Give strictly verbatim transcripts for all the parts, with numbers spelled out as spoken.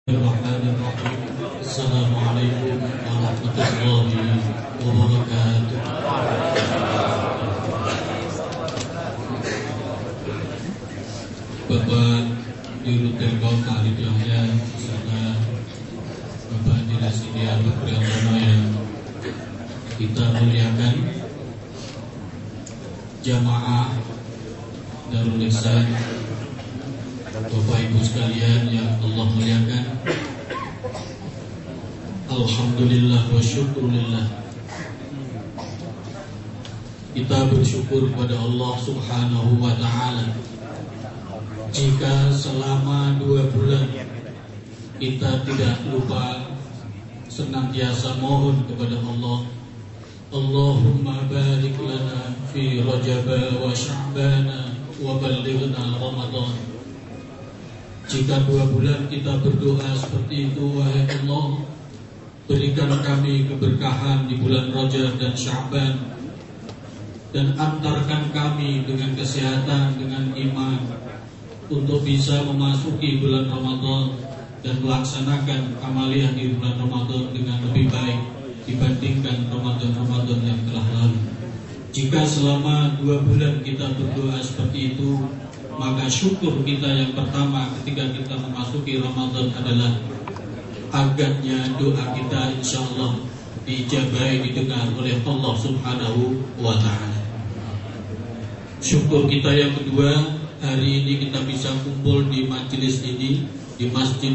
Bismillahirrahmanirrahim. Assalamualaikum warahmatullahi wabarakatuh. Bapak Dirut Telkom Khalid Yahya beserta Bapak Dirasidia Bapriamono yang kita muliakan, jamaah Darul Ihsan, Bapak Ibu sekalian yang Allah muliakan, alhamdulillah wa syukurillah. Kita bersyukur kepada Allah Subhanahu wa ta'ala jika selama dua bulan kita tidak lupa senantiasa mohon kepada Allah, Allahumma barik lana fi Rajab wa Sya'bana wa ballighna Ramadan. Jika dua bulan kita berdoa seperti itu, wahai Allah, berikan kami keberkahan di bulan Rajab dan Sya'ban, dan antarkan kami dengan kesehatan, dengan iman, untuk bisa memasuki bulan Ramadan dan melaksanakan amaliyah di bulan Ramadan dengan lebih baik dibandingkan Ramadan-Ramadan yang telah lalu. Jika selama dua bulan kita berdoa seperti itu, maka syukur kita yang pertama ketika kita memasuki Ramadan adalah agaknya doa kita insya Allah dijabai, didengar oleh Allah Subhanahu wa ta'ala. Syukur kita yang kedua, hari ini kita bisa kumpul di majelis ini, di Masjid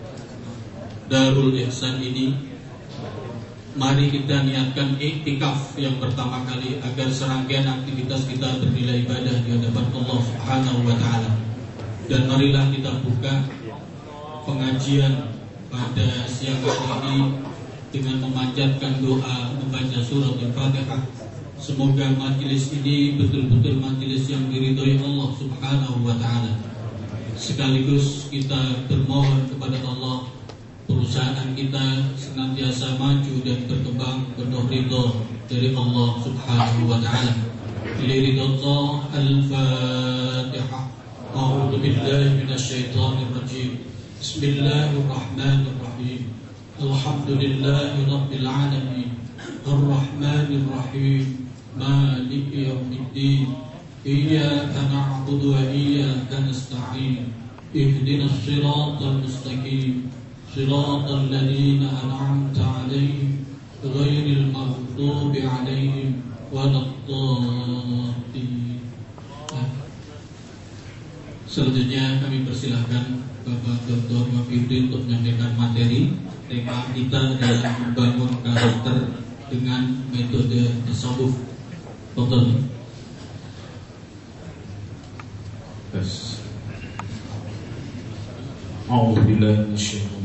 Darul Ihsan ini. Mari kita niatkan iktikaf yang pertama kali agar serangkaian aktivitas kita bernilai ibadah di hadapan Allah Subhanahu wa ta'ala. Dan marilah kita buka pengajian pada siang hari ini dengan memanjatkan doa, membaca surat Al-Fatihah. Semoga majelis ini betul-betul majelis yang diridhoi Allah Subhanahu wa ta'ala. Sekaligus kita bermohon kepada Allah, perusahaan kita senantiasa maju dan berkembang penuh ridho dari Allah Subhanahu wa ta'ala. Liridallah. Al-Fatihah. A'udzu billahi minasyaitonir rajim. Bismillahirrahmanirrahim. Alhamdulillahi rabbil alamin. Ar-Rahmanir Rahim. Maliki yaumiddin. Iyyaka na'budu wa iyyaka nasta'in. Ihdinas siratal mustaqim. صراط الذين أنعمت عليهم غير المغضوب عليهم ولا الضالين. Selanjutnya kami persilahkan Bapak Doktor Wafiuddin untuk menyampaikan materi. Tema kita adalah membangun karakter dengan metode tasawuf. Doktor. Yes. A'udzubillahi minasyaitonir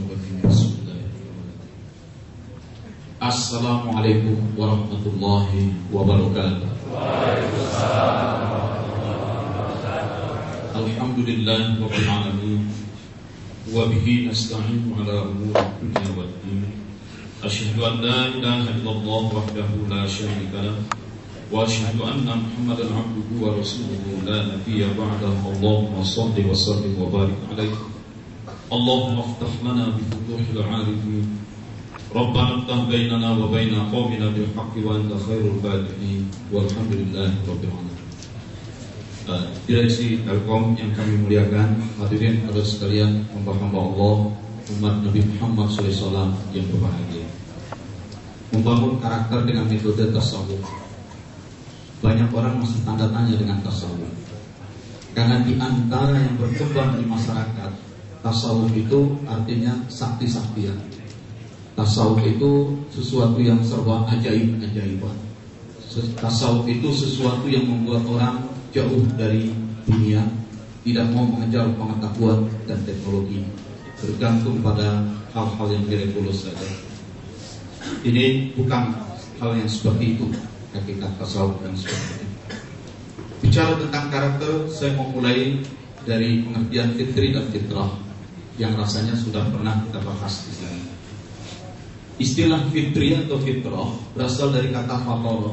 Assalamualaikum warahmatullahi wabarakatuh. Waalaikumsalam warahmatullahi wabarakatuh. Alhamdulillahi rabbil alamin. Wa bihi nasta'inu ala umuri dunya waddin. Asyhadu an la ilaha illallah wahdahu la syarika lah, wa asyhadu anna Muhammadan abduhu wa rasuluhu la nabiyya ba'dahu. Allahumma shalli wa sallim wa barik alaihi. Allahumma iftah lana bi futuhil arifin. Rabbana iftah bainana wa baina qaumina bil haqqi wa anta khairul fatihin. Walhamdulillahi rabbil alamin. Uh, Direksi Telkom yang kami muliakan, hadirin hadirat sekalian, hamba-hamba Allah, umat Nabi Muhammad shallallahu alaihi wasallam yang berbahagia. Membangun karakter dengan metode tasawuf. Banyak orang masih tanda tanya dengan tasawuf. Karena di antara yang berkembang di masyarakat, tasawuf itu artinya sakti-saktian. Tasawuf itu sesuatu yang serba ajaib-ajaiban. Tasawuf itu sesuatu yang membuat orang jauh dari dunia, tidak mau mengejar pengetahuan dan teknologi, bergantung pada hal-hal yang mirakulous saja. Ini bukan hal yang seperti itu hakikat tasawuf dan sebagainya. Bicara tentang karakter, saya mau mulai dari pengertian fitri dan fitrah yang rasanya sudah pernah kita bahas di sini. Istilah fitri atau fitrah berasal dari kata fatoro.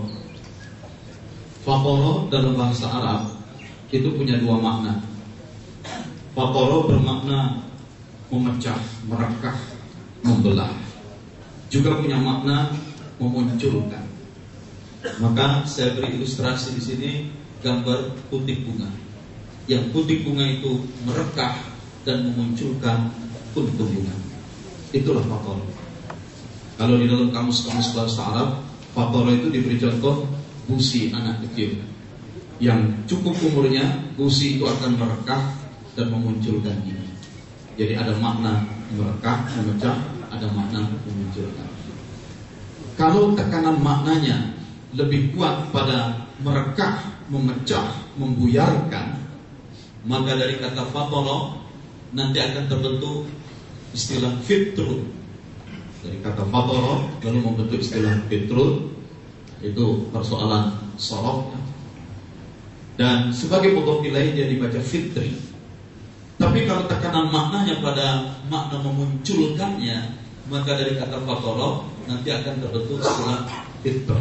Fatoro dalam bahasa Arab itu punya dua makna. Fatoro bermakna memecah, merekah, membelah. Juga punya makna memunculkan. Maka saya beri ilustrasi di sini gambar putik bunga. Yang putik bunga itu merekah dan memunculkan kuntum bunga. Itulah fatara. Kalau di dalam kamus-kamus bahasa Arab, fatara itu diberi contoh busi anak kecil yang cukup umurnya, busi itu akan merekah dan memunculkan ini. Jadi ada makna merekah, memecah, ada makna memunculkan. Kalau tekanan maknanya lebih kuat pada merekah, memecah, membuyarkan, maka dari kata fatara nanti akan terbentuk istilah fitrun. Dari kata fatara lalu membentuk istilah fitrun. Itu persoalan sorof. Dan sebagai pokok lain dia dibaca fitri. Tapi kalau tekanan maknanya pada makna memunculkannya, maka dari kata fatara nanti akan terbentuk istilah fitrah.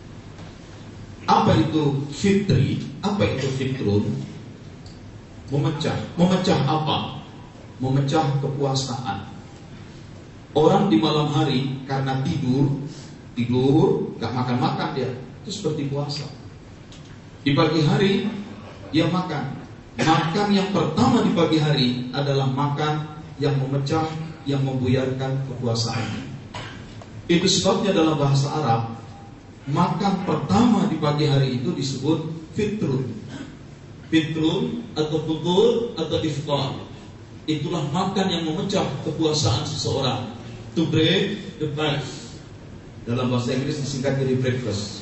Apa itu fitri? Apa itu fitrun? Memecah. Memecah apa? Memecah kekuasaan. Orang di malam hari karena tidur, tidur, gak makan-makan dia, itu seperti puasa. Di pagi hari dia makan. Makan yang pertama di pagi hari adalah makan yang memecah, yang membuyarkan kekuasaan. Itu sebabnya dalam bahasa Arab, makan pertama di pagi hari itu disebut fitrun. Fitrun atau futur atau iftar. Itulah makan yang memecah kekuasaan seseorang. To break the fast. Dalam bahasa Inggris disingkat jadi breakfast.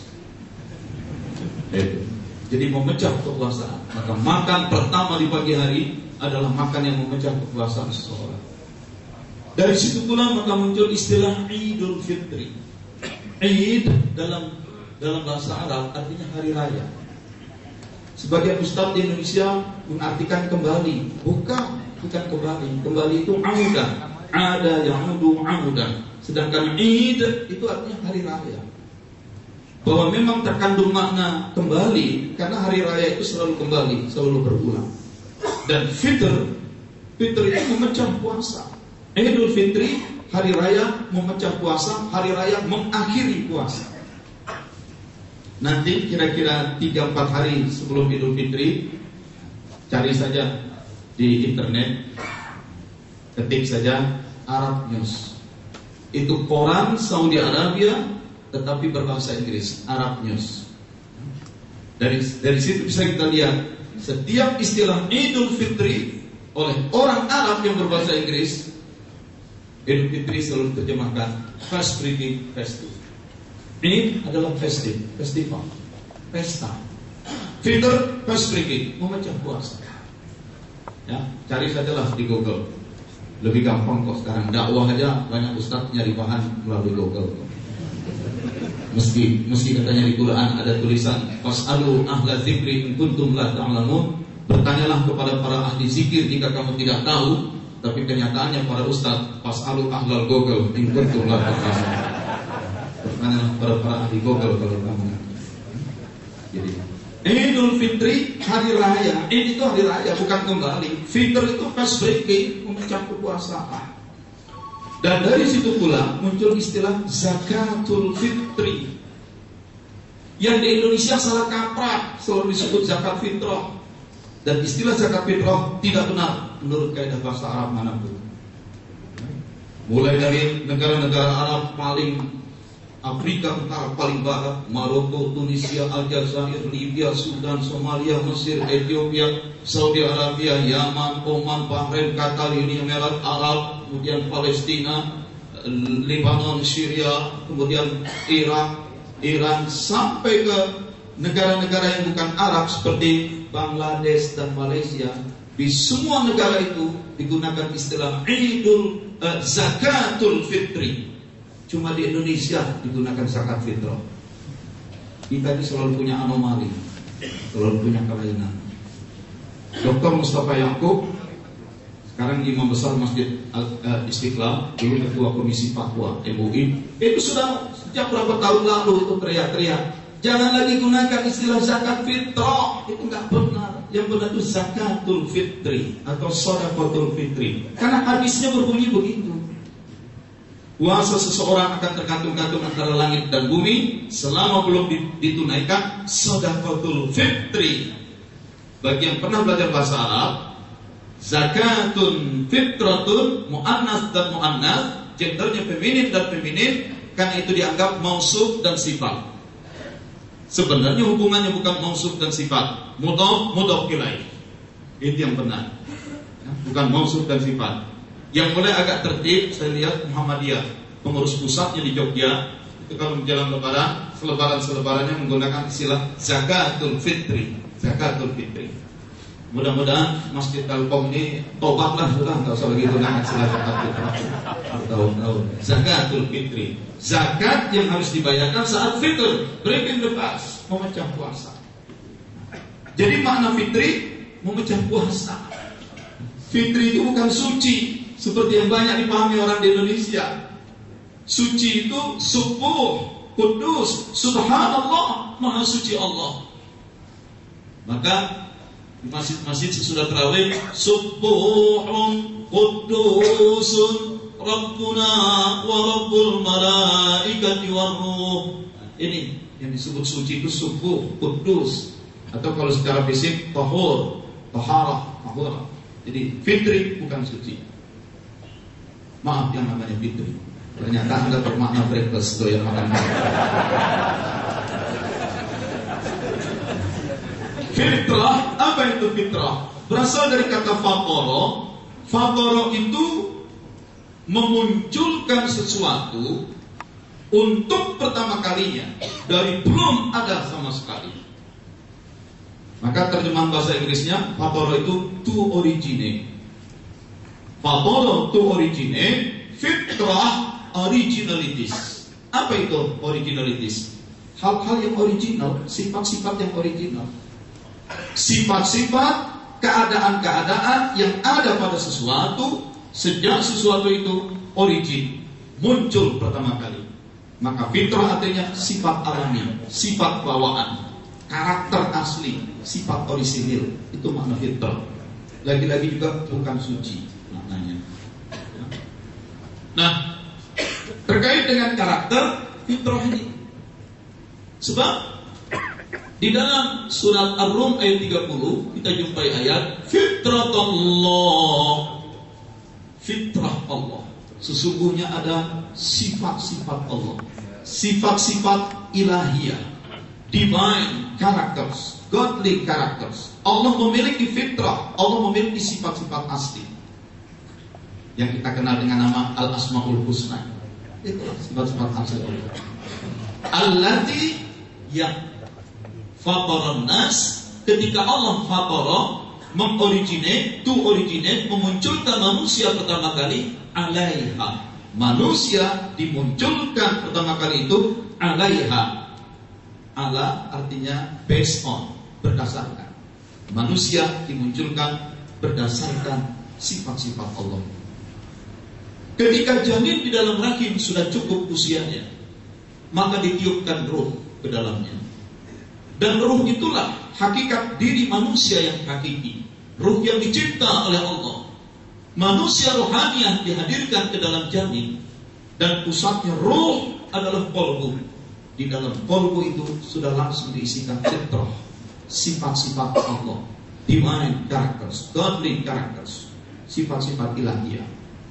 Itu. Jadi memecah kekuasaan. Maka makan pertama di pagi hari adalah makan yang memecah kekuasaan seseorang. Dari situ pula maka muncul istilah Idul Fitri. Id dalam dalam bahasa Arab artinya hari raya. Sebagian ustaz di Indonesia mengartikan kembali. Bukan, bukan kembali. Kembali itu audah. Ada yaudu audah. Sedangkan Id itu artinya hari raya. Bahwa memang terkandung makna kembali, karena hari raya itu selalu kembali, selalu berulang. Dan Fitr, Fitr itu memecah puasa. Idul Fitri, hari raya memecah puasa, hari raya mengakhiri puasa. Nanti kira-kira tiga empat hari sebelum Idul Fitri, cari saja di internet, ketik saja Arab News. Itu koran Saudi Arabia, tetapi berbahasa Inggris, Arab News. Dari dari situ bisa kita lihat setiap istilah Idul Fitri oleh orang Arab yang berbahasa Inggris, Idul Fitri selalu terjemahkan fast breaking festive. Ini adalah festive, festival, pesta. Fitr, fast breaking, memecah puasa. Ya, cari sajalah di Google. Lebih gampang kok sekarang. Dakwah aja banyak ustaz nyari bahan melalui Google. Meski meski katanya di Quran ada tulisan fasalu ahla dzikri in kuntum la ta'lamun, bertanyalah kepada para ahli zikir jika kamu tidak tahu. Tapi kenyataannya para ustaz fasalu ahlal Google in kuntum la ta'lamun. Bertanyalah kepada para ahli Google kalau kamu. Jadi Idul Fitri hari raya. Ini itu hari raya bukan kembali. Fitr itu fast breaking, memecah kekuasaan. Dan dari situ pula muncul istilah zakatul fitri. Yang di Indonesia salah kaprah, selalu disebut zakat fitrah. Dan istilah zakat fitrah tidak benar menurut kaidah bahasa Arab manapun. Mulai dari negara-negara Arab paling Afrika Utara paling barat, Maroko, Tunisia, Aljazair, Libya, Sudan, Somalia, Mesir, Ethiopia, Saudi Arabia, Yaman, Oman, Bahrain, Qatar, Uni Emirat Arab, kemudian Palestina, Lebanon, Syria, kemudian Irak, Iran, sampai ke negara-negara yang bukan Arab seperti Bangladesh dan Malaysia. Di semua negara itu digunakan istilah Idul uh, Zakatul Fitri. Cuma di Indonesia digunakan zakat fitrah. Kita ini selalu punya anomali, selalu punya kelainan. Doktor Mustafa Yaakob, sekarang Imam Besar Masjid Istiqlal, dulu Ketua Komisi Fatwa M U I, itu sudah sejak berapa tahun lalu itu teriak-teriak, jangan lagi gunakan istilah zakat fitrah, itu nggak benar. yang benar itu zakatul fitri atau shadaqatul fitri. Karena hadisnya berbunyi begitu. Puasa seseorang akan tergantung-gantung antara langit dan bumi selama belum ditunaikan shadaqatul fitri. Bagi yang pernah belajar bahasa Arab, zakatun fitratun muannas dan muannas, gendernya feminin dan feminin, karena itu dianggap mausuf dan sifat. Sebenarnya hubungannya bukan mausuf dan sifat, mudhaf mudhaf ilaih. Itu yang benar. Bukan mausuf dan sifat. Yang mulai agak tertib, saya lihat Muhammadiyah, pengurus pusatnya di Jogja, itu kalau menjelang lebaran, selebaran-selebarannya menggunakan istilah zakatul fitri, zakatul fitri. Mudah-mudahan Masjid Telkom ini tobatlah sudah, nggak usah lagi gunakan istilah zakatul fitri. Tahun-tahun zakatul fitri, zakat yang harus dibayarkan saat fitr, breaking the fast, memecah puasa. Jadi makna fitri memecah puasa. Fitri itu bukan suci seperti yang banyak dipahami orang di Indonesia. Suci itu subuh, kudus, subhanallah, maha suci Allah. Maka di masjid-masjid sesudah tarawih, subuhun kudusun Rabbuna wa Rabbul malaikati warruh. Ini yang disebut suci itu subuh, kudus, atau kalau secara fisik tahur, taharah, tahurah. Jadi fitri bukan suci. Maaf yang namanya fitri. Ternyata Anda bermakna breakfast doyan makan. Fitrah, apa itu fitrah? Berasal dari kata fatoro. Fatoro itu memunculkan sesuatu untuk pertama kalinya dari belum ada sama sekali. Maka terjemahan bahasa Inggrisnya fatoro itu to originate. Fatoro to originate, fitrah originalities. Apa itu originalities? Hal-hal yang original, sifat-sifat yang original. Sifat-sifat, keadaan-keadaan yang ada pada sesuatu sejak sesuatu itu origin, muncul pertama kali. Maka fitrah artinya sifat alami, sifat bawaan, karakter asli, sifat orisinil. Itu makna fitrah. Lagi-lagi juga bukan suci maknanya. Nah, terkait dengan karakter fitrah ini, sebab di dalam surat Ar-Rum ayat tiga puluh kita jumpai ayat fitratullah, fitrah Allah. Sesungguhnya ada sifat-sifat Allah, sifat-sifat ilahiyah, divine characters, godly characters. Allah memiliki fitrah, Allah memiliki sifat-sifat asli yang kita kenal dengan nama Al-Asmaul Husna. Itulah sifat-sifat asli Allah. Allati yang fataran nas, ketika Allah fatara, mengoriginate, to originate, memunculkan manusia pertama kali, alaiha. Manusia dimunculkan pertama kali itu alaiha. Ala artinya based on, berdasarkan. Manusia dimunculkan berdasarkan sifat-sifat Allah. Ketika janin di dalam rahim sudah cukup usianya, maka ditiupkan ruh ke dalamnya. Dan ruh itulah hakikat diri manusia yang hakiki, ruh yang dicipta oleh Allah. Manusia rohaniah dihadirkan ke dalam janin, dan pusatnya ruh adalah qalbu. Di dalam qalbu itu sudah langsung diisikan fitrah, sifat-sifat Allah, divine characters, godly characters, sifat-sifat ilahiyah.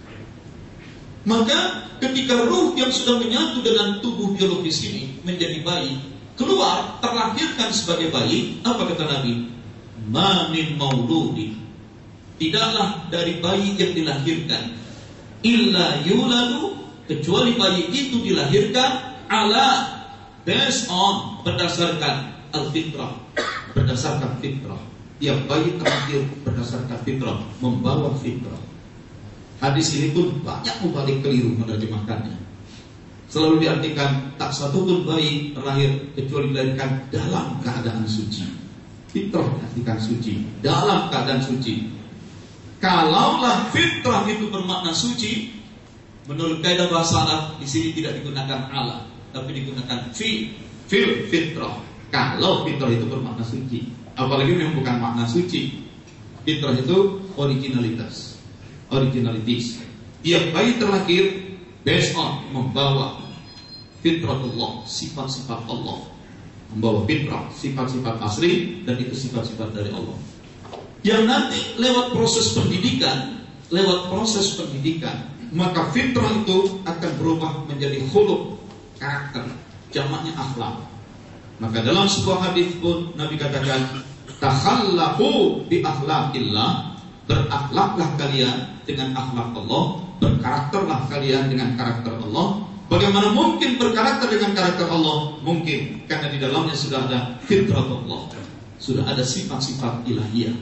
Maka ketika ruh yang sudah menyatu dengan tubuh biologis ini menjadi bayi, keluar, terlahirkan sebagai bayi, apa kata Nabi? Ma min mauludi, tidaklah dari bayi yang dilahirkan, illa yuladu, kecuali bayi itu dilahirkan ala, based on, berdasarkan al-fitrah, berdasarkan fitrah. Tiap bayi terlahir berdasarkan fitrah, membawa fitrah. Hadis ini pun banyak mubalik keliru menerjemahkannya. Selalu diartikan tak satu pun bayi terlahir kecuali dilahirkan dalam keadaan suci. Fitrah diartikan suci, dalam keadaan suci. Kalaulah fitrah itu bermakna suci, menurut kaidah bahasa Arab di sini tidak digunakan ala, tapi digunakan fi, fil fitrah. Kalau fitrah itu bermakna suci, apalagi yang bukan makna suci. Fitrah itu originalitas, originalitas. Tiap bayi terlahir based on membawa fitratullah, sifat-sifat Allah, membawa fitrah, sifat-sifat asli, dan itu sifat-sifat dari Allah. Yang nanti lewat proses pendidikan, lewat proses pendidikan, maka fitrah itu akan berubah menjadi khuluq, karakter, jamaknya akhlak. Maka dalam sebuah hadis pun Nabi katakan, takhallaqu bi akhlaqillah, berakhlaklah kalian dengan akhlak Allah, berkarakterlah kalian dengan karakter Allah. Bagaimana mungkin berkarakter dengan karakter Allah? Mungkin karena di dalamnya sudah ada fitrah Allah, sudah ada sifat-sifat ilahiyah.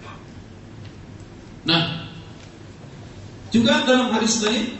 Nah, juga dalam hadis lain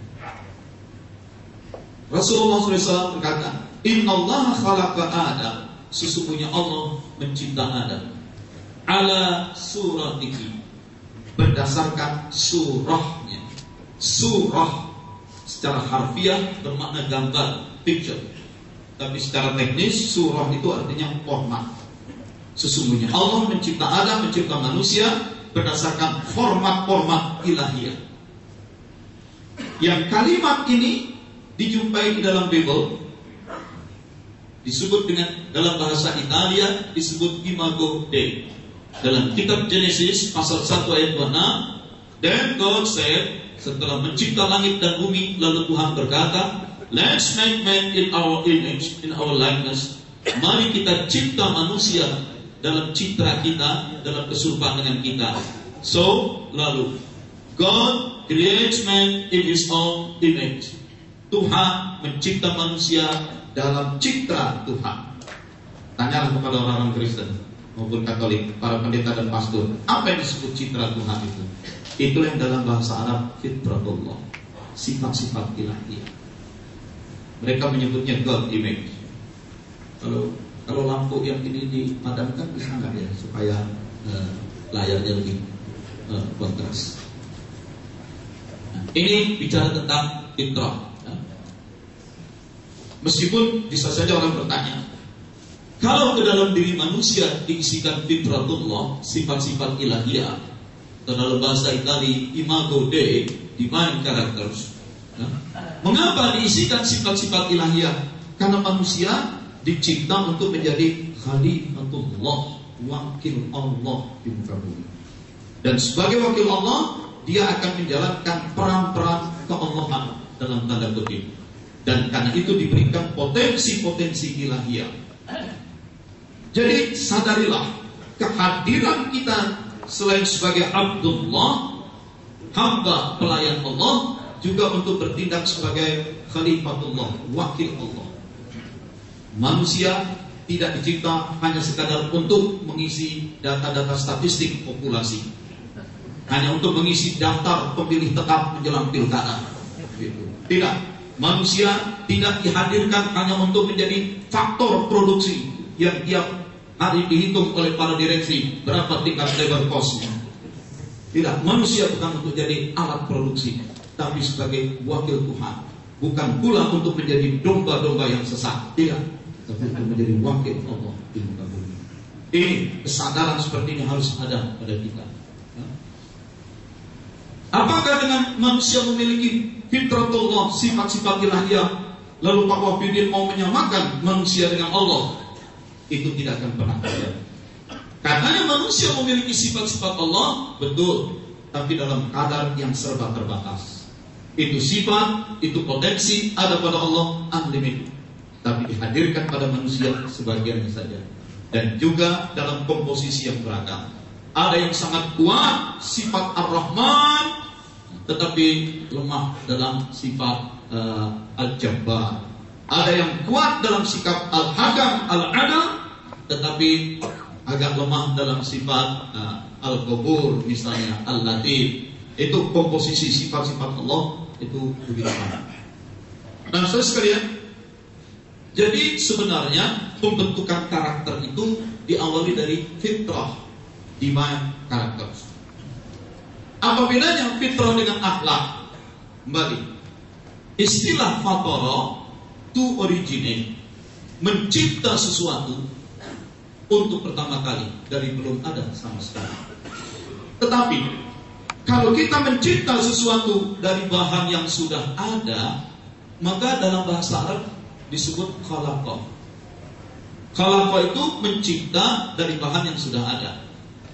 Rasulullah shallallahu alaihi wasallam berkata, Innallaha khalaqa Adam, sesungguhnya Allah mencipta Adam ala suratihi, berdasarkan surahnya. Surah secara harfiah bermakna gambar, picture. Tapi secara teknis surah itu artinya format. Sesungguhnya Allah mencipta Adam, mencipta manusia berdasarkan format-format ilahiyah. Yang kalimat ini dijumpai di dalam Bible, disebut dengan dalam bahasa Italia disebut imago Dei. Dalam kitab Genesis pasal satu ayat dua puluh enam, then God said, setelah mencipta langit dan bumi, lalu Tuhan berkata, let's make man in our image, in our likeness. Mari kita cipta manusia dalam citra kita, dalam keserupaan dengan kita. So, lalu God creates man in his own image. Tuhan mencipta manusia dalam citra Tuhan. Tanyalah kepada orang-orang Kristen maupun Katolik, para pendeta dan pastor, apa yang disebut citra Tuhan itu? Itulah yang dalam bahasa Arab fitratullah, sifat-sifat ilahiyah. Mereka menyebutnya God image. Kalau kalau lampu yang ini dipadamkan bisa nggak ya supaya uh, layarnya lebih uh, kontras? Nah, ini bicara tentang fitrah. Ya. Meskipun bisa saja orang bertanya, kalau ke dalam diri manusia diisikan fitratullah, sifat-sifat ilahiyah, atau dalam bahasa Itali imago Dei, divine characters, ya. Mengapa diisikan sifat-sifat ilahiyah? Karena manusia dicipta untuk menjadi khalifatullah, wakil Allah di muka bumi. Dan sebagai wakil Allah, dia akan menjalankan peran-peran keallahan dalam tanda kutip. Dan karena itu diberikan potensi-potensi ilahiyah. Jadi sadarilah kehadiran kita selain sebagai Abdullah, hamba pelayan Allah, juga untuk bertindak sebagai khalifatullah, wakil Allah. Manusia tidak dicipta hanya sekadar untuk mengisi data-data statistik populasi, hanya untuk mengisi daftar pemilih tetap menjelang pilkada. Tidak, manusia tidak dihadirkan hanya untuk menjadi faktor produksi yang tiap hari dihitung oleh para direksi berapa tingkat labor cost-nya. Tidak, manusia bukan untuk jadi alat produksi, tapi sebagai wakil Tuhan. Bukan pula untuk menjadi domba-domba yang sesat. Tidak, tapi untuk menjadi wakil Allah di muka bumi. Ini kesadaran seperti ini harus ada pada kita. Apakah dengan manusia memiliki fitratullah, sifat-sifat ilahiyah, lalu Pak Wahidin mau menyamakan manusia dengan Allah? Itu tidak akan pernah terjadi. Katanya manusia memiliki sifat-sifat Allah, betul, tapi dalam kadar yang serba terbatas. Itu sifat, itu potensi ada pada Allah unlimited, tapi dihadirkan pada manusia sebagiannya saja. Dan juga dalam komposisi yang beragam. Ada yang sangat kuat sifat Ar-Rahman, tetapi lemah dalam sifat uh, Al-Jabbar. Ada yang kuat dalam sikap Al-Hakam, Al-Adal, tetapi agak lemah dalam sifat uh, Al-Ghafur, misalnya Al-Latif. Itu komposisi sifat-sifat Allah itu begitu banyak. Nah, saudara sekalian, jadi sebenarnya pembentukan karakter itu diawali dari fitrah, divine characters. Apa bedanya fitrah dengan akhlak? Kembali, istilah fatara, to originate, mencipta sesuatu, untuk pertama kali dari belum ada sama sekali. Tetapi kalau kita mencipta sesuatu dari bahan yang sudah ada, maka dalam bahasa Arab disebut khalaqa. Khalaqa itu mencipta dari bahan yang sudah ada.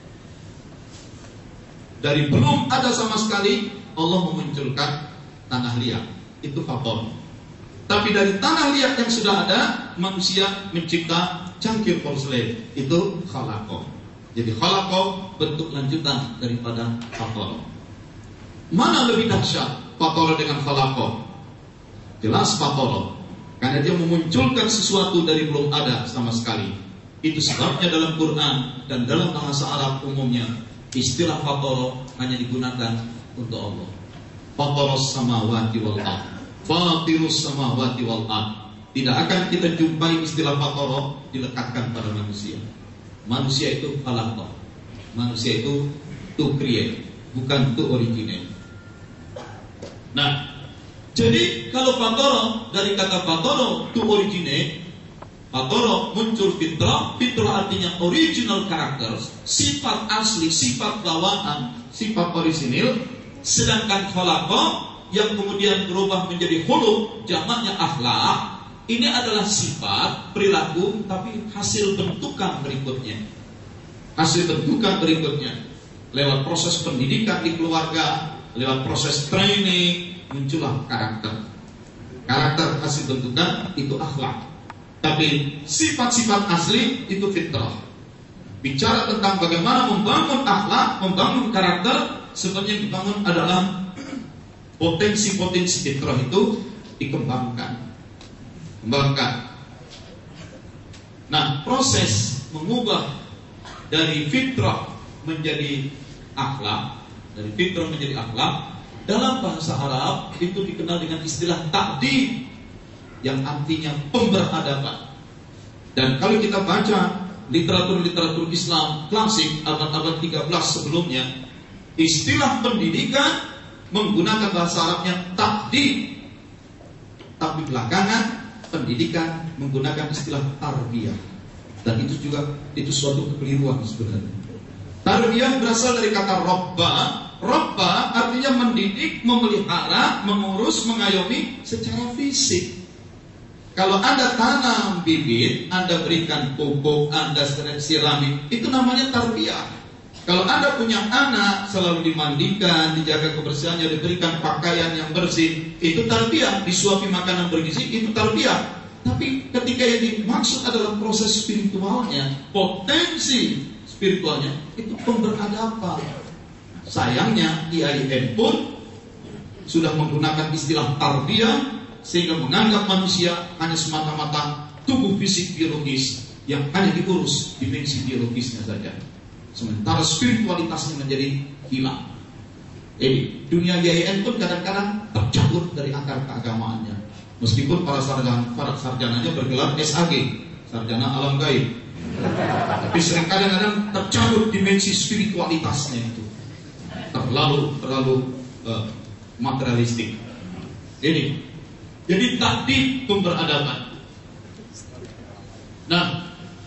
Dari belum ada sama sekali Allah memunculkan tanah liat, itu fator. Tapi dari tanah liat yang sudah ada, manusia mencipta cangkir porselen, itu khalaqa. Jadi khalaqa bentuk lanjutan daripada fator. Mana lebih dahsyat fator dengan khalaqa? Jelas fator, karena dia memunculkan sesuatu dari belum ada sama sekali. Itu sebabnya dalam Quran dan dalam bahasa Arab umumnya istilah fator hanya digunakan untuk Allah. Fataros samawati wal ard, fatirus samawati wal ard. Tidak akan kita jumpai istilah fator dilekatkan pada manusia. Manusia itu khalaqa. Manusia itu to create, bukan to originate. Nah, jadi kalau fatoro dari kata fatoro to originate, fatoro muncul fitrah, fitrah artinya original characters, sifat asli, sifat bawaan, sifat orisinil. Sedangkan khalaqa yang kemudian berubah menjadi khuluq, jamaknya akhlak, ini adalah sifat, perilaku, tapi hasil bentukan berikutnya. Hasil bentukan berikutnya lewat proses pendidikan di keluarga, lewat proses training, muncullah karakter. Karakter hasil bentukan itu akhlak. Tapi sifat-sifat asli itu fitrah. Bicara tentang bagaimana membangun akhlak, membangun karakter, sebenarnya yang dibangun adalah potensi-potensi fitrah itu dikembangkan. Kembangkan. Nah, proses mengubah dari fitrah menjadi akhlak, dari fitrah menjadi akhlak, dalam bahasa Arab itu dikenal dengan istilah ta'dib, yang artinya pemberadaban. Dan kalau kita baca literatur-literatur Islam klasik abad-abad tiga belas sebelumnya, istilah pendidikan menggunakan bahasa Arabnya ta'dib. Tapi belakangan pendidikan menggunakan istilah tarbiyah. Dan itu juga itu suatu kekeliruan sebenarnya. Tarbiyah berasal dari kata robba. Robba artinya mendidik, memelihara, mengurus, mengayomi secara fisik. Kalau Anda tanam bibit, Anda berikan pupuk, Anda sirami, itu namanya tarbiyah. Kalau Anda punya anak, selalu dimandikan, dijaga kebersihannya, diberikan pakaian yang bersih, itu tarbiyah. Disuapi makanan bergizi, itu tarbiyah. Tapi ketika yang dimaksud adalah proses spiritualnya, potensi spiritualnya, itu pemberadaban. Sayangnya I A I N pun sudah menggunakan istilah tarbiyah, sehingga menganggap manusia hanya semata-mata tubuh fisik biologis yang hanya diurus dimensi biologisnya saja, sementara spiritualitasnya menjadi hilang. Jadi dunia I A I N pun kadang-kadang tercabut dari akar keagamaannya, meskipun para sarjana, para sarjananya bergelar S A G, sarjana alam gaib, tapi sering kadang-kadang tercabut dimensi spiritualitasnya itu, terlalu terlalu uh, materialistik. Ini jadi takdir pemberadaban. Nah,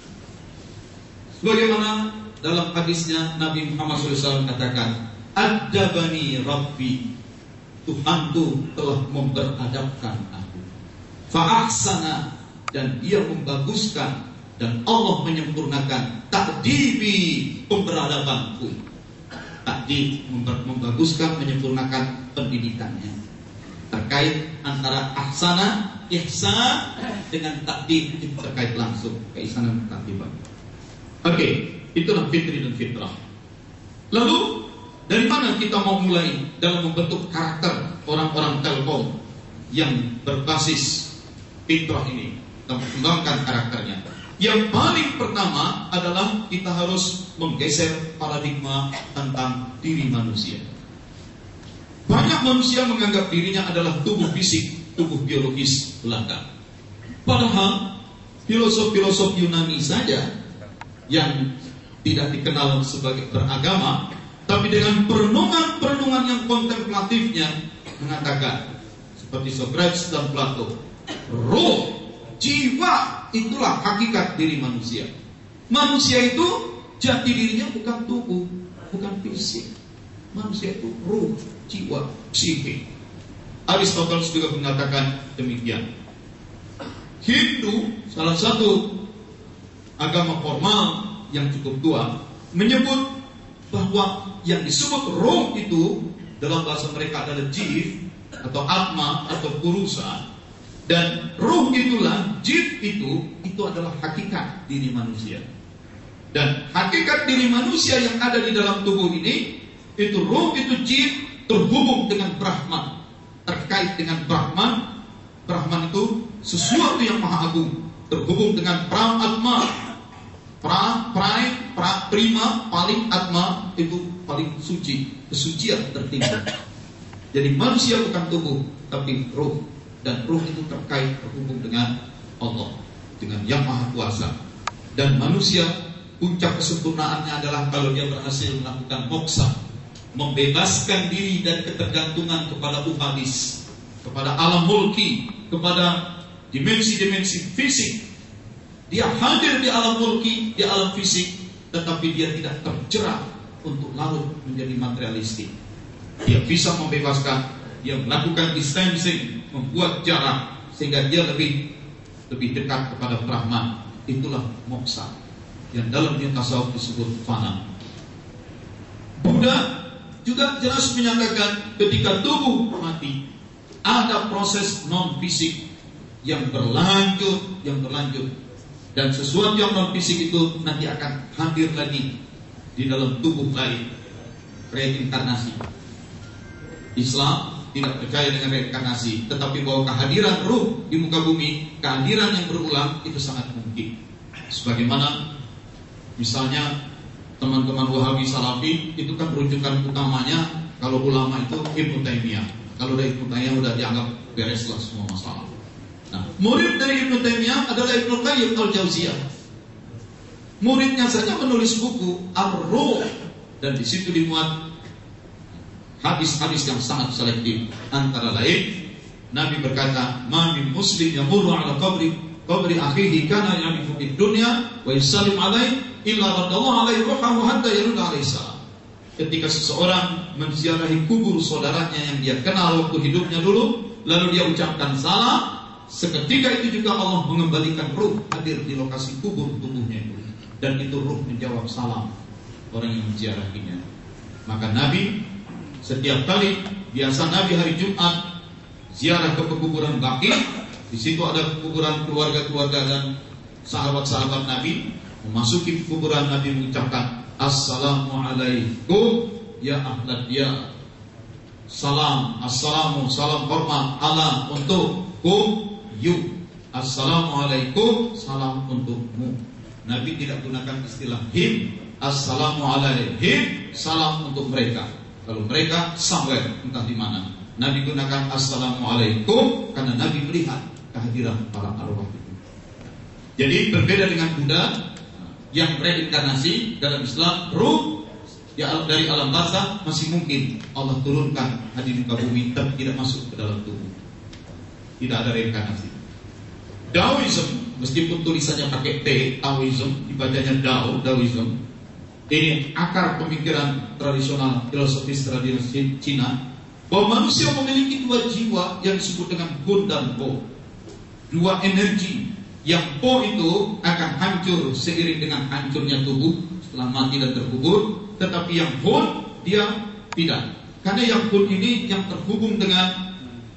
bagaimana dalam hadisnya Nabi Muhammad shallallahu alaihi wasallam katakan, "Adabani Rabbi," Tuhanku telah memberadabkan aku. Fa'ahsana, dan dia membaguskan, dan Allah menyempurnakan takdibi, pemberadabanku. Takdib, membaguskan, menyempurnakan pendidikannya. Terkait antara ahsana, ihsan dengan takdib itu terkait langsung, keisanan dan takdiban. Oke, okay, itulah fitri dan fitrah. Lalu dari mana kita mau mulai dalam membentuk karakter orang-orang Telkom yang berbasis fitrah ini dan mengembangkan karakternya? Yang paling pertama adalah kita harus menggeser paradigma tentang diri manusia. Banyak manusia menganggap dirinya adalah tubuh fisik, tubuh biologis belaka. Padahal filosof-filosof Yunani saja yang tidak dikenal sebagai beragama, tapi dengan perenungan-perenungan yang kontemplatifnya mengatakan, seperti Socrates dan Plato, roh, jiwa, itulah hakikat diri manusia. Manusia itu jati dirinya bukan tubuh, bukan fisik. Manusia itu ruh, jiwa, psikik. Aristoteles juga mengatakan demikian. Hindu, salah satu agama formal yang cukup tua, menyebut bahwa yang disebut roh itu dalam bahasa mereka adalah jiv atau atma atau purusa, dan roh itulah, jiv itu itu adalah hakikat diri manusia. Dan hakikat diri manusia yang ada di dalam tubuh ini, itu roh, itu jiv, terhubung dengan Brahman, terkait dengan Brahman. Brahman itu sesuatu yang maha agung, terhubung dengan Pram Atma. Pra, prai, pra, prima, paling atma, itu paling suci, kesucian tertinggi. Jadi manusia bukan tubuh, tapi roh. Dan roh itu terkait, terhubung dengan Allah, dengan yang maha kuasa. Dan manusia, puncak kesempurnaannya adalah kalau dia berhasil melakukan moksa, membebaskan diri dan ketergantungan kepada upadis, kepada alam mulki, kepada dimensi-dimensi fisik. Dia hadir di alam mulki, di alam fisik, tetapi dia tidak terjerat untuk larut menjadi materialistik. Dia bisa membebaskan, dia melakukan distancing, membuat jarak, sehingga dia lebih lebih dekat kepada Brahman. Itulah moksa yang dalam dunia tasawuf disebut fana. Buddha juga jelas menyatakan ketika tubuh mati, ada proses non fisik yang berlanjut, yang berlanjut, dan sesuatu yang non fisik itu nanti akan hadir lagi di dalam tubuh lain, reinkarnasi. Islam tidak percaya dengan reinkarnasi, tetapi bahwa kehadiran ruh di muka bumi, kehadiran yang berulang itu sangat mungkin. Sebagaimana misalnya teman-teman Wahabi Salafi itu kan rujukan utamanya kalau ulama itu Ibnu Taimiyah. Kalau dari Ibnu Taimiyah udah dianggap bereslah semua masalah. Nah, murid dari Ibnu Taimiyah adalah Ibnu Qayyim Al-Jauziyah. Muridnya saja menulis buku Ar-Ruh, dan di situ dimuat hadis-hadis yang sangat selektif. Antara lain, Nabi berkata, "Ma min muslim yamurru ala qabri qabri akhihi kana ya'rifu fid dunya wa yusallim alaihi illa radallahu alaihi ruhahu hatta yarudda alaihi salam." Ketika seseorang menziarahi kubur saudaranya yang dia kenal waktu hidupnya dulu, lalu dia ucapkan salam, seketika itu juga Allah mengembalikan ruh hadir di lokasi kubur tubuhnya itu, dan itu ruh menjawab salam orang yang menziarahinya. Maka Nabi setiap kali, biasa Nabi hari Jumat ziarah ke kuburan Baqi. Di situ ada kuburan keluarga-keluarga dan sahabat-sahabat Nabi. Memasuki kuburan, Nabi mengucapkan, "Assalamualaikum ya ahlad diyar." Salam, assalamu, salam hormat ala untuk kum you. Assalamualaikum, salam untukmu. Nabi tidak gunakan istilah him. Assalamualaikum, salam untuk mereka. Kalau mereka somewhere, entah di mana, Nabi gunakan assalamualaikum karena Nabi melihat kehadiran para arwah itu. Jadi berbeda dengan Buddha yang reinkarnasi. Dalam Islam, ruh ya, dari alam barzah masih mungkin Allah turunkan hadir di muka bumi, tapi tidak masuk ke dalam tubuh. Tidak ada reinkarnasi. Daoism, meskipun tulisannya pakai T, Taoism, dibacanya Dao, Daoism. Ini akar pemikiran tradisional, filosofis tradisional Cina, bahwa manusia memiliki dua jiwa yang disebut dengan Bun dan Bo. Dua energi, yang Bo itu akan hancur seiring dengan hancurnya tubuh setelah mati dan terkubur, tetapi yang Bun dia tidak. Karena yang Bun ini yang terhubung dengan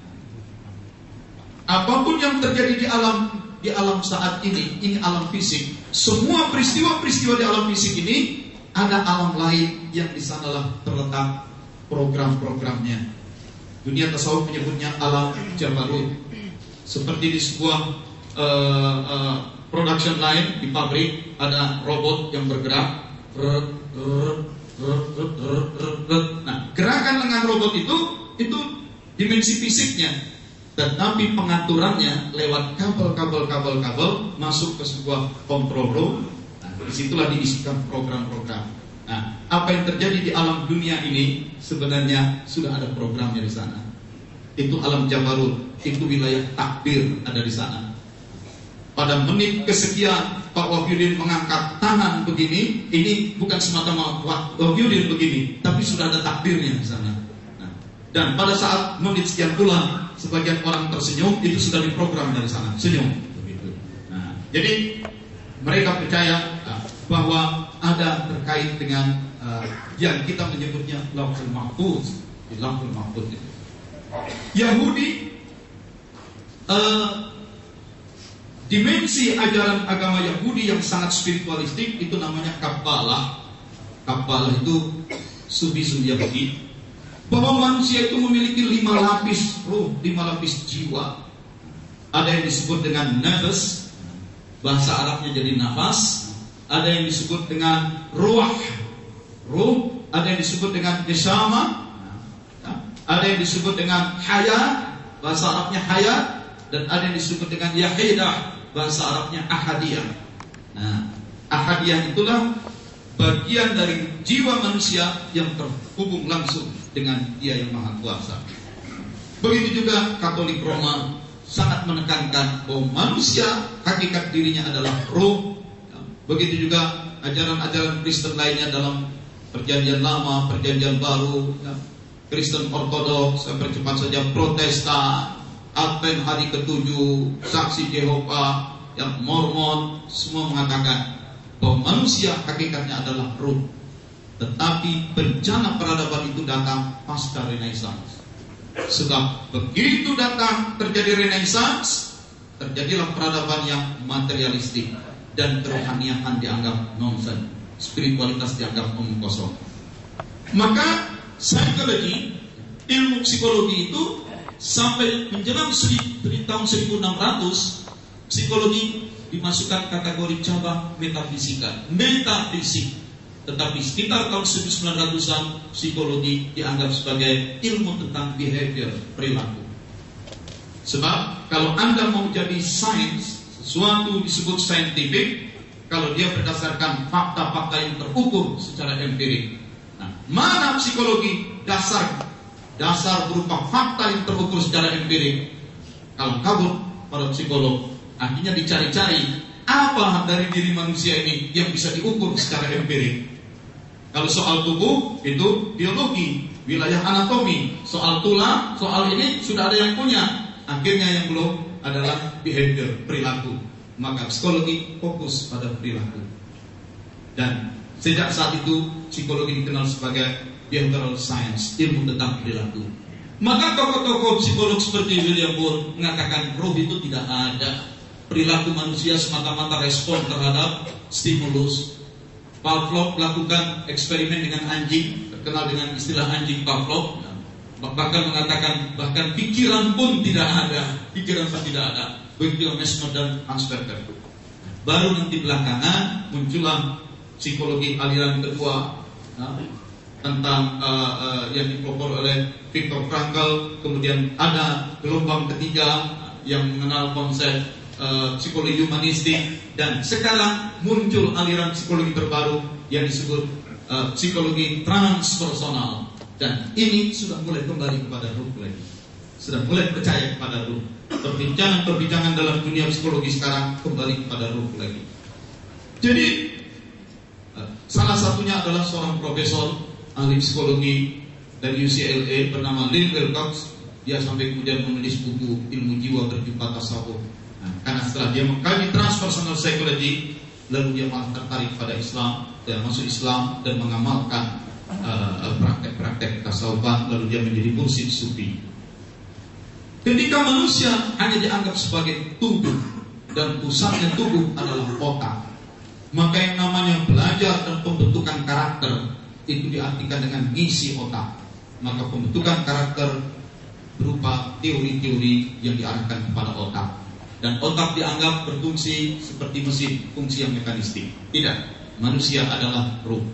apapun yang terjadi di alam di alam saat ini, ini alam fisik. Semua peristiwa-peristiwa di alam fisik ini, ada alam lain yang di sanalah terletak program-programnya. Dunia tasawuf menyebutnya alam Jabarut. Seperti di sebuah uh, uh, production line di pabrik, ada robot yang bergerak. Nah, gerakan lengan robot itu itu dimensi fisiknya, tetapi pengaturannya lewat kabel-kabel-kabel-kabel masuk ke sebuah control room. Disitulah diisikan program-program. Nah, apa yang terjadi di alam dunia ini sebenarnya sudah ada programnya di sana. Itu alam Jabarut, itu wilayah takbir ada di sana. Pada menit kesekian, Pak Wahyudin mengangkat tangan begini, ini bukan semata-mata takdir begini, tapi sudah ada takdirnya di sana. Nah, dan pada saat menit sekian pula sebagian orang tersenyum, itu sudah diprogram dari sana, senyum. Begitu. Nah, jadi mereka percaya uh, bahwa ada terkait dengan uh, yang kita menyebutnya Lauhul Mahfuz, di Lauhul Mahfuz itu. Yahudi, uh, dimensi ajaran agama Yahudi yang sangat spiritualistik itu namanya Kabbalah. Kabbalah itu sufi-sufi Yahudi, bahwa manusia itu memiliki lima lapis ruh, lima lapis jiwa. Ada yang disebut dengan nafas, bahasa Arabnya jadi nafas. Ada yang disebut dengan ruh, ruh. Ada yang disebut dengan neshama. Ada yang disebut dengan hayat, bahasa Arabnya hayat. Dan ada yang disebut dengan yahidah, bahasa Arabnya ahadiyah. Nah, ahadiyah itulah bagian dari jiwa manusia yang terhubung langsung dengan Dia yang Maha Kuasa. Begitu juga Katolik Roma sangat menekankan bahwa manusia hakikat dirinya adalah roh. Begitu juga ajaran-ajaran Kristen lainnya dalam Perjanjian Lama, Perjanjian Baru, Kristen Ortodoks, percepat saja Protestan, Advent hari ketujuh, Saksi Yehova, yang Mormon, semua mengatakan bahwa manusia hakikatnya adalah roh. Tetapi bencana peradaban itu datang pasca Renaissance. Sebab begitu datang terjadi Renaissance, terjadilah peradaban yang materialistik dan kerohanian dianggap nonsen, spiritualitas dianggap omong kosong. Maka psikologi, ilmu psikologi itu sampai menjelang dari tahun seribu enam ratus, psikologi dimasukkan kategori cabang metafisika, metafisik. Tetapi sekitar tahun seribu sembilan ratusan, psikologi dianggap sebagai ilmu tentang behavior, perilaku. Sebab kalau Anda mau jadi sains, sesuatu disebut scientific kalau dia berdasarkan fakta-fakta yang terukur secara empirik. Nah, mana psikologi dasar dasar berupa fakta yang terukur secara empirik? Kalau kabur para psikolog, akhirnya dicari-cari apa dari diri manusia ini yang bisa diukur secara empirik. Kalau soal tubuh itu biologi, wilayah anatomi. Soal tulang, soal ini sudah ada yang punya. Akhirnya yang belum adalah behavior, perilaku. Maka psikologi fokus pada perilaku. Dan sejak saat itu psikologi dikenal sebagai behavioral science, ilmu tentang perilaku. Maka tokoh-tokoh psikolog seperti William Bull mengatakan roh itu tidak ada. Perilaku manusia semata-mata respon terhadap stimulus. Pavlov melakukan eksperimen dengan anjing, terkenal dengan istilah anjing Pavlov. Bahkan mengatakan bahkan pikiran pun tidak ada, pikiran pun tidak ada. Begitu Mesmer dan Asperger. Baru nanti belakangan muncullah psikologi aliran kedua, nah, tentang uh, uh, yang dipelopor oleh Viktor Frankl. Kemudian ada gelombang ketiga yang mengenal konsep uh, psikologi humanistik. Dan sekarang muncul aliran psikologi terbaru yang disebut uh, psikologi transpersonal. Dan ini sudah mulai kembali kepada ruh lagi, sudah mulai percaya kepada ruh. Perbincangan-perbincangan dalam dunia psikologi sekarang kembali kepada ruh lagi. Jadi uh, salah satunya adalah seorang profesor ahli psikologi dari U C L A bernama Lynn Wilcox. Dia sampai kemudian menulis buku Ilmu Jiwa Berjumpa Tasawuf. Nah, karena setelah dia mengkaji transpersonal psychology, lalu dia malah tertarik pada Islam dan masuk Islam dan mengamalkan uh, praktek-praktek tasawufan, lalu dia menjadi mursyid sufi. Ketika manusia hanya dianggap sebagai tubuh dan pusatnya tubuh adalah otak, maka yang namanya belajar dan pembentukan karakter itu diartikan dengan ngisi otak. Maka pembentukan karakter berupa teori-teori yang diarahkan kepada otak. Dan otak dianggap berfungsi seperti mesin, fungsi yang mekanistik. Tidak, manusia adalah ruh.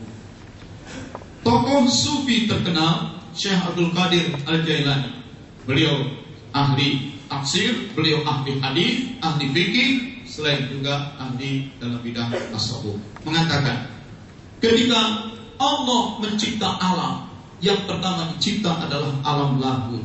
Tokoh sufi terkenal Syekh Abdul Qadir Al-Jailani, beliau ahli tafsir, beliau ahli hadis, ahli fikih, selain juga ahli dalam bidang tasawuf, mengatakan ketika Allah mencipta alam, yang pertama dicipta adalah alam lahir,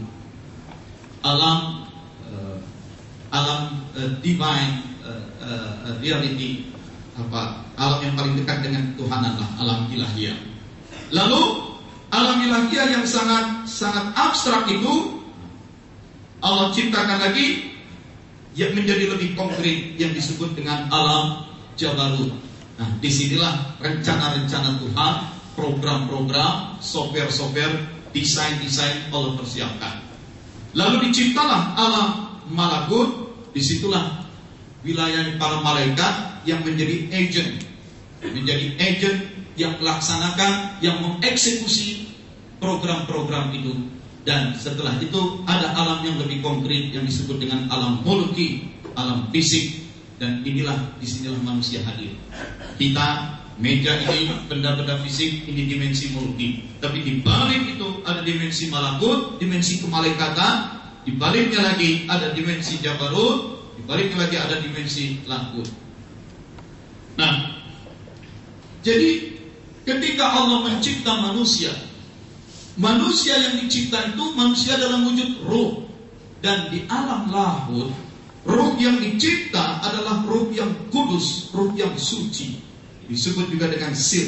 alam uh, alam uh, divine uh, uh, reality, apa alam yang paling dekat dengan Tuhan adalah alam ilahiyah. Lalu alam ilahiyah yang sangat sangat abstrak itu Allah ciptakan lagi yang menjadi lebih konkret yang disebut dengan alam jabarut. Nah, disinilah rencana-rencana Tuhan, program-program, software-software, desain-desain Allah persiapkan. Lalu diciptalah alam malakut. Disitulah wilayah para malaikat yang menjadi agent, menjadi agent yang melaksanakan, yang mengeksekusi program-program itu. Dan setelah itu ada alam yang lebih konkret yang disebut dengan alam muluki, alam fisik. Dan inilah disinilah manusia hadir. Kita, meja ini, benda-benda fisik, ini dimensi muluki. Tapi di balik itu ada dimensi malakut, dimensi kemalaikatan. Di baliknya lagi ada dimensi jabarut. Di baliknya lagi ada dimensi lakut. Nah, jadi ketika Allah mencipta manusia, manusia yang dicipta itu manusia dalam wujud ruh. Dan di alam lahut, ruh yang dicipta adalah ruh yang kudus, ruh yang suci. Disebut juga dengan sir.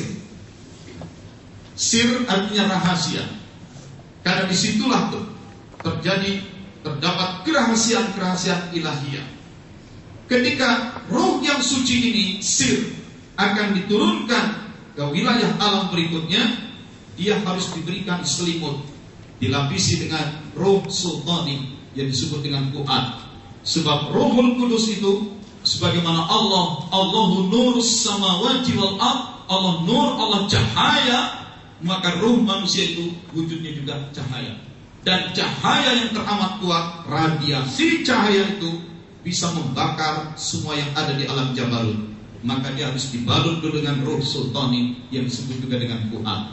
Sir artinya rahasia. Karena disitulah terjadi, terdapat kerahasiaan-kerahasiaan ilahiyah. Ketika ruh yang suci ini, sir, akan diturunkan ke wilayah alam berikutnya, dia harus diberikan selimut, dilapisi dengan ruh sultani yang disebut dengan Fuad. Sebab Rohul Kudus itu sebagaimana Allah, Allahu nurus samawati wal ard, Allah nur, Allah cahaya, maka ruh manusia itu wujudnya juga cahaya. Dan cahaya yang teramat kuat, radiasi cahaya itu bisa membakar semua yang ada di alam jabarut. Maka dia harus dibalut dulu dengan ruh sultani yang disebut juga dengan Fuad.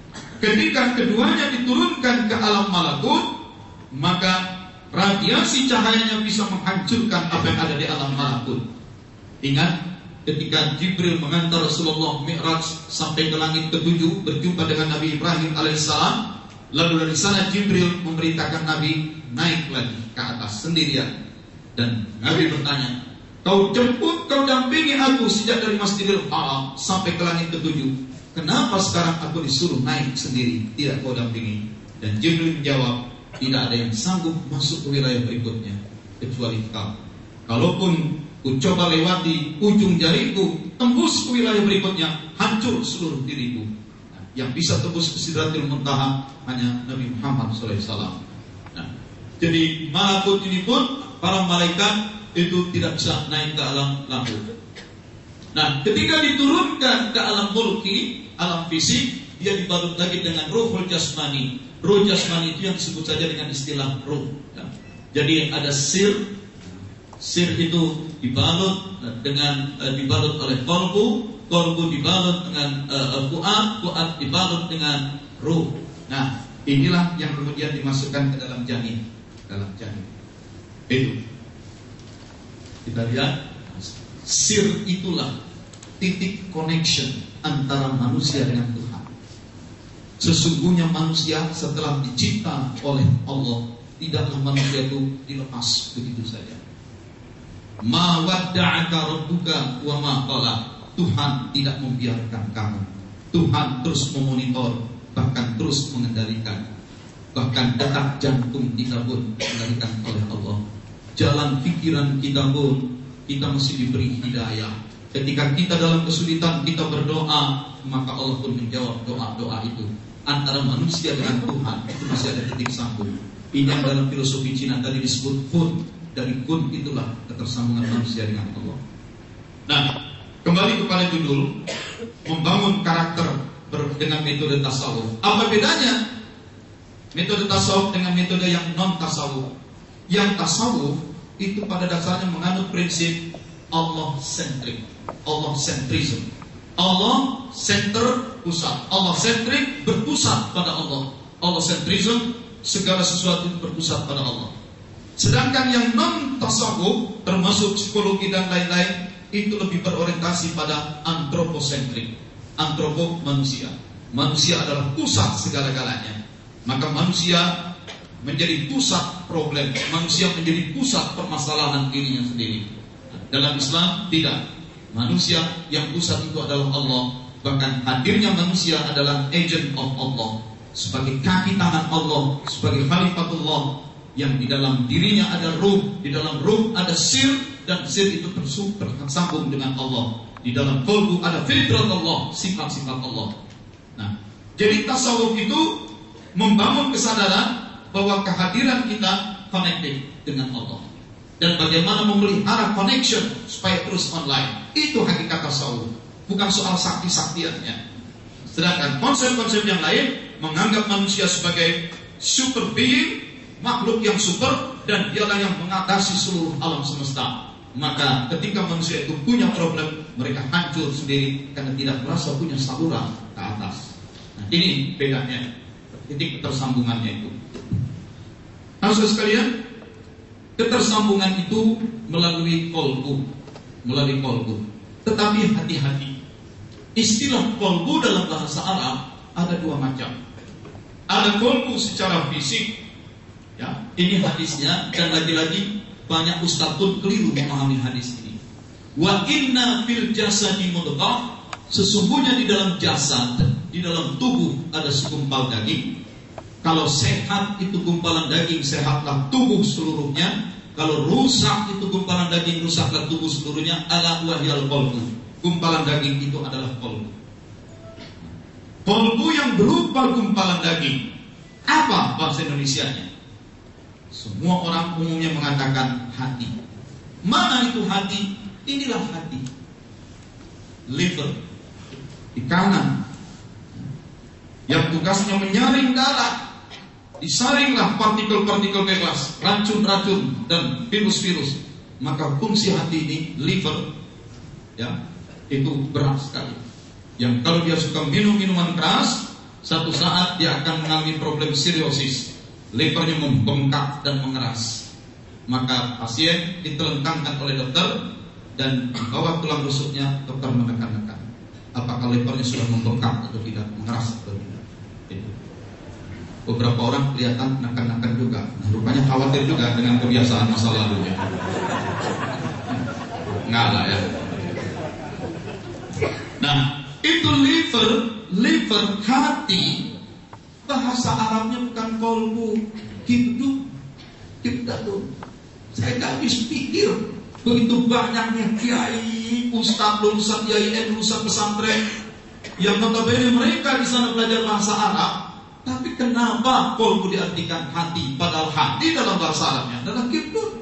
Ketika keduanya diturunkan ke alam malakut, maka radiasi cahayanya bisa menghancurkan apa yang ada di alam malakut. Ingat ketika Jibril mengantar Rasulullah Mi'raj sampai ke langit ketujuh, berjumpa dengan Nabi Ibrahim alaihissalam. Lalu dari sana Jibril memerintahkan Nabi naik lagi ke atas sendirian. Dan Nabi bertanya, kau jemput, kau dampingi aku sejak dari Masjidil Haram sampai ke langit ketujuh. Kenapa sekarang aku disuruh naik sendiri, tidak kau dampingi? Dan Jibril menjawab, tidak ada yang sanggup masuk ke wilayah berikutnya kecuali kau. Kalaupun ku coba lewati ujung jariku, tembus ke wilayah berikutnya, hancur seluruh diriku. Nah, yang bisa tembus ke Sidratul Muntaha hanya Nabi Muhammad shallallahu alaihi wasallam. Nah, jadi malakut ini pun para malaikat itu tidak bisa naik ke alam lahut. Nah, ketika diturunkan ke alam mulki, alam fisik, dia dibalut lagi dengan ruhul jasmani. Ruh jasmani itu yang disebut saja dengan istilah ruh. Ya. Jadi ada sir, sir itu dibalut dengan uh, dibalut oleh kolbu, kolbu dibalut dengan uh, fuad, fuad dibalut dengan ruh. Nah, inilah yang kemudian dimasukkan ke dalam janin, dalam janin. Itu kita lihat, sir itulah titik connection antara manusia dengan Tuhan. Sesungguhnya manusia setelah dicipta oleh Allah, tidaklah manusia itu dilepas begitu saja. Ma wadda'aka rabbuka wa ma qala. Tuhan tidak membiarkan kamu. Tuhan terus memonitor, bahkan terus mengendalikan. Bahkan detak jantung kita pun dikendalikan oleh Allah. Jalan pikiran kita pun kita mesti diberi hidayah. Ketika kita dalam kesulitan, kita berdoa, maka Allah pun menjawab doa-doa itu. Antara manusia dengan Tuhan itu masih ada titik sambung. Ini yang dalam filosofi Cina tadi disebut kun. Dari kun itulah ketersambungan manusia dengan Allah. Nah, kembali kepada judul, membangun karakter dengan metode tasawuf. Apa bedanya metode tasawuf dengan metode yang non tasawuf? Yang tasawuf itu pada dasarnya menganut prinsip Allah centric, Allah centrism. Allah center pusat, Allah centric berpusat pada Allah. Allah centrism segala sesuatu berpusat pada Allah. Sedangkan yang non tasawuf termasuk psikologi dan lain-lain itu lebih berorientasi pada antroposentrik. Antropo manusia. Manusia adalah pusat segala-galanya. Maka manusia menjadi pusat problem, manusia menjadi pusat permasalahan dirinya sendiri. Dalam Islam tidak. Manusia yang pusat itu adalah Allah. Bahkan hadirnya manusia adalah agent of Allah, sebagai kaki tangan Allah, sebagai khalifatullah, yang di dalam dirinya ada ruh, di dalam ruh ada sir, dan sir itu tersambung dengan Allah. Di dalam qalbu ada fitrat Allah, sifat-sifat Allah. Nah, jadi tasawuf itu membangun kesadaran bahwa kehadiran kita connected dengan Allah, dan bagaimana memelihara connection supaya terus online. Itu hakikat tasawuf, bukan soal sakti-saktiannya. Sedangkan konsep-konsep yang lain menganggap manusia sebagai super being, makhluk yang super, dan dialah yang mengatasi seluruh alam semesta. Maka ketika manusia itu punya problem, mereka hancur sendiri karena tidak merasa punya saluran ke atas. Nah, ini bedanya, titik ketersambungannya itu. Saudara sekalian, ketersambungan itu melalui qalbu, melalui qalbu. Tetapi hati-hati, istilah qalbu dalam bahasa Arab ada dua macam. Ada qalbu secara fisik, ya, ini hadisnya, dan lagi-lagi banyak ustaz pun keliru memahami hadis ini. Wa inna fil jasadi mudghah, sesungguhnya di dalam jasad, di dalam tubuh ada segumpal daging. Kalau sehat itu gumpalan daging, sehatlah tubuh seluruhnya. Kalau rusak itu gumpalan daging, rusaklah tubuh seluruhnya. Ala wahyal qalbu, gumpalan daging itu adalah qalbu. Qalbu yang berupa gumpalan daging. Apa bahasa Indonesianya? Semua orang umumnya mengatakan hati. Mana itu hati? Inilah hati. Liver di kanan, yang tugasnya menyaring darah. Disaringlah partikel-partikel bebas, racun-racun dan virus-virus. Maka fungsi hati ini, liver, ya, itu berat sekali. Yang kalau dia suka minum minuman keras, satu saat dia akan mengalami problem siriosis. Livernya membengkak dan mengeras. Maka pasien ditelentangkan oleh dokter, dan di bawah tulang rusuknya dokter menekan-nekan apakah livernya sudah membengkak atau tidak, mengeras atau tidak. Itu. Beberapa orang kelihatan nekan-nekan juga. Nah, rupanya khawatir juga dengan kebiasaan masa lalunya. Nggak ada ya. Nah, itu liver, liver hati. Bahasa Arabnya bukan kolbu, hidup, hidup. Saya nggak habis pikir, begitu banyaknya kiai, ustadz, lulusan I A I N, lulusan pesantren, yang notabene mereka di sana belajar bahasa Arab. Tapi kenapa kolbu diartikan hati? Padahal hati dalam bahasa Arabnya adalah hidup.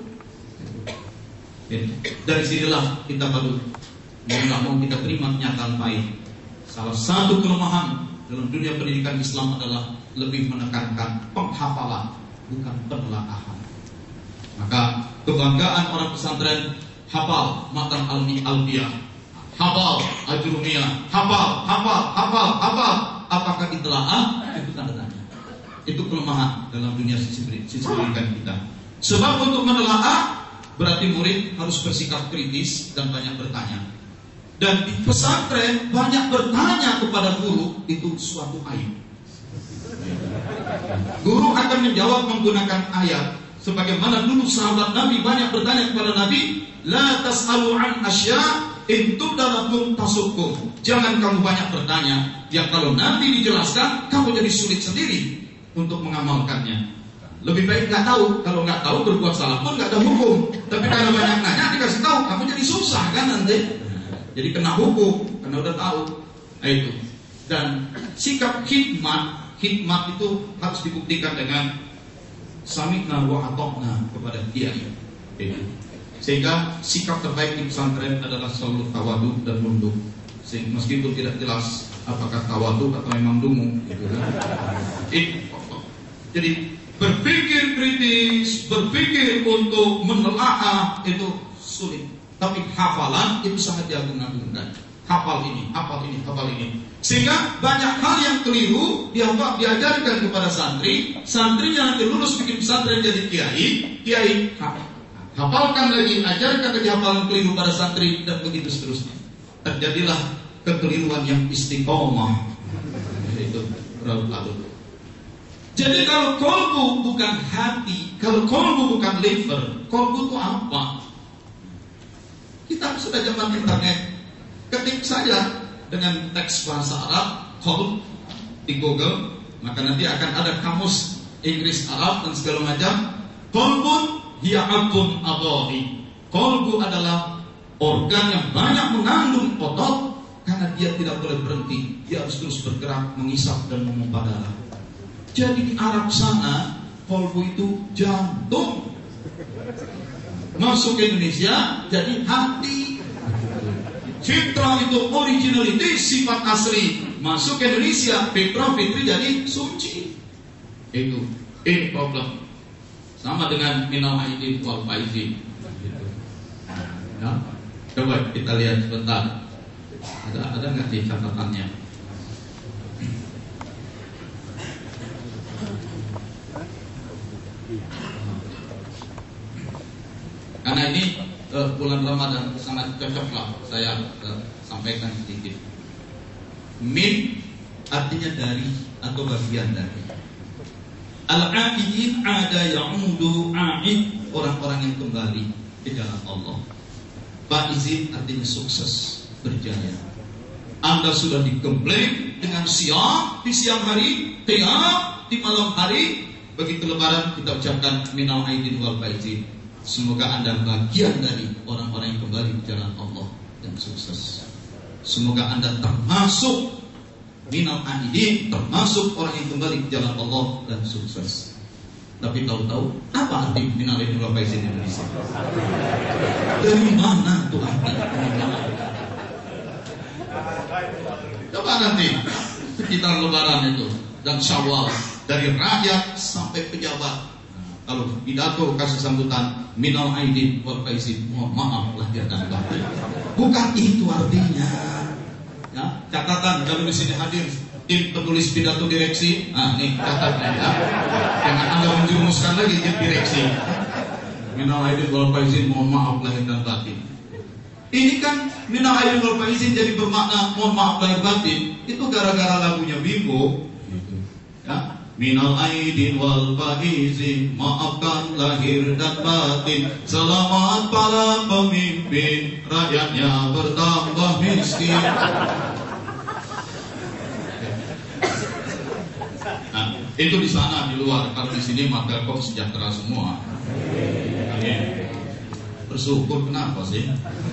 Dari sinilah kita baru mau nggak mau kita terima kenyataan pahit. Salah satu kelemahan dalam dunia pendidikan Islam adalah lebih menekankan penghafalan, bukan penelaahan. Maka kebanggaan orang pesantren hafal matan almi albiah, hafal ajrumiyah, hafal, hafal, hafal, hafal. Apakah ditelaah? Itu tanda tanya. Itu kelemahan dalam dunia sisi pendidikan kita. Sebab untuk menelaah berarti murid harus bersikap kritis dan banyak bertanya. Dan di pesantren banyak bertanya kepada guru itu suatu aib. Guru akan menjawab menggunakan ayat. Sebagaimana dulu sahabat Nabi banyak bertanya kepada Nabi, la tas'alu an asya in tubdalakum tasukum. Jangan kamu banyak bertanya yang kalau nanti dijelaskan kamu jadi sulit sendiri untuk mengamalkannya. Lebih baik nggak tahu. Kalau nggak tahu berbuat salah pun nggak ada hukum. Tapi kalau banyak nanya dikasih tahu, kamu jadi susah kan nanti. Jadi kena hukum karena udah tahu. Nah, itu. Dan sikap hikmat, hikmat itu harus dibuktikan dengan sami'na wa ata'na kepada kiai. Sehingga sikap terbaik di pesantren adalah selalu tawadu dan nunduk. Sehingga meskipun tidak jelas apakah tawadu atau memang dungu, gitu kan. Jadi berpikir kritis, berpikir untuk menelaah itu sulit. Tapi hafalan itu sangat diagung-agungkan. Hafal ini, hafal ini, hafal ini. Sehingga banyak hal yang keliru diajarkan kepada santri. Santrinya nanti lulus bikin pesantren jadi kiai, kiai hafalkan lagi, ajarkan lagi hafalan keliru pada santri, dan begitu seterusnya. Terjadilah kekeliruan yang istiqomah. Itu berlarut-larut. Jadi kalau kolbu bukan hati, kalau kolbu bukan liver, kolbu itu apa? Kita sudah zaman internet, ketik saja dengan teks bahasa Arab qalb di Google, maka nanti akan ada kamus Inggris Arab dan segala macam. Qalbun hiya abdun adhahi. Qalbu adalah organ yang banyak mengandung otot, karena dia tidak boleh berhenti, dia harus terus bergerak, mengisap dan memompa darah. Jadi di Arab sana qalbu itu jantung. Masuk ke Indonesia jadi hati. Fitrah itu originality, sifat asli. Masuk ke Indonesia, fitrah fitri jadi suci. Itu ini problem. Sama dengan minal aidin wal faizin. Ya. Coba kita lihat sebentar. Ada ada nggak di catatannya? Karena ini uh, bulan Ramadan sangat cocok lah saya uh, sampaikan sedikit. Min artinya dari atau bagian dari. Al-aidin ada ya'udu a'id, orang-orang yang kembali ke jalan Allah. Faizin artinya sukses, berjaya. Anda sudah digembleng dengan siang di siang hari, qiyam di malam hari. Begitu lebaran kita ucapkan minal aidin wal faizin. Semoga Anda bagian dari orang-orang yang kembali ke jalan Allah dan sukses. Semoga Anda termasuk minal aidin, termasuk orang yang kembali ke jalan Allah dan sukses. Tapi tahu-tahu apa arti minal aidin wal faizin di Indonesia? Dari mana tuh arti? Coba nanti sekitar lebaran itu dan Syawal, dari rakyat sampai pejabat. Kalau pidato kasih sambutan minal aidin wal faizin, mohon maaf lahir dan batin. Bukan itu artinya. Ya, catatan kalau di sini hadir tim penulis pidato direksi. Nah, nih catatnya ya. Jangan Anda menjurumuskan lagi tim direksi. Minal aidin wal faizin, mohon maaf lahir dan batin. Ini kan minal aidin wal faizin jadi bermakna mohon maaf lahir batin. Itu gara-gara lagunya Bimbo. Ya. Minal aidin wal faizin, maafkan lahir dan batin. Selamat para pemimpin, rakyatnya bertambah miskin. Nah, itu di sana di luar. Kalau di sini maka kok sejahtera semua. Amin. Bersyukur kenapa sih?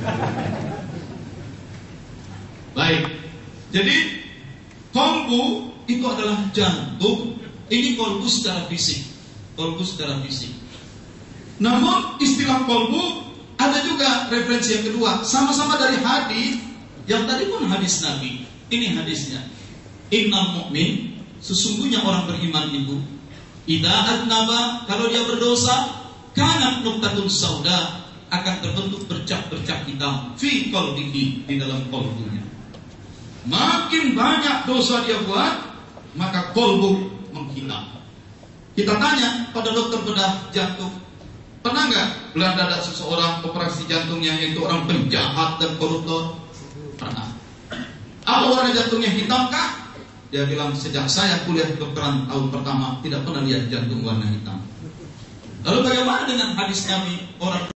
Baik. Jadi qalbu itu adalah jantung. Ini qalbu secara fisik, qalbu secara fisik. Namun istilah qalbu ada juga referensi yang kedua, sama-sama dari hadis. Yang tadi pun hadis Nabi. Ini hadisnya. Innal mu'min, sesungguhnya orang beriman itu, idza adnaba, kalau dia berdosa, kanat nuqtatun sauda, akan terbentuk bercak-bercak hitam fi qalbihi, di dalam qalbunya. Makin banyak dosa dia buat, maka qalbu menghitam. Kita tanya pada dokter bedah jantung, pernah nggak belah dada seseorang operasi jantungnya itu orang penjahat dan koruptor? Pernah. Apa warna jantungnya hitam kah? Dia bilang sejak saya kuliah kedokteran tahun pertama tidak pernah lihat jantung warna hitam. Lalu bagaimana dengan hadis Nabi, orang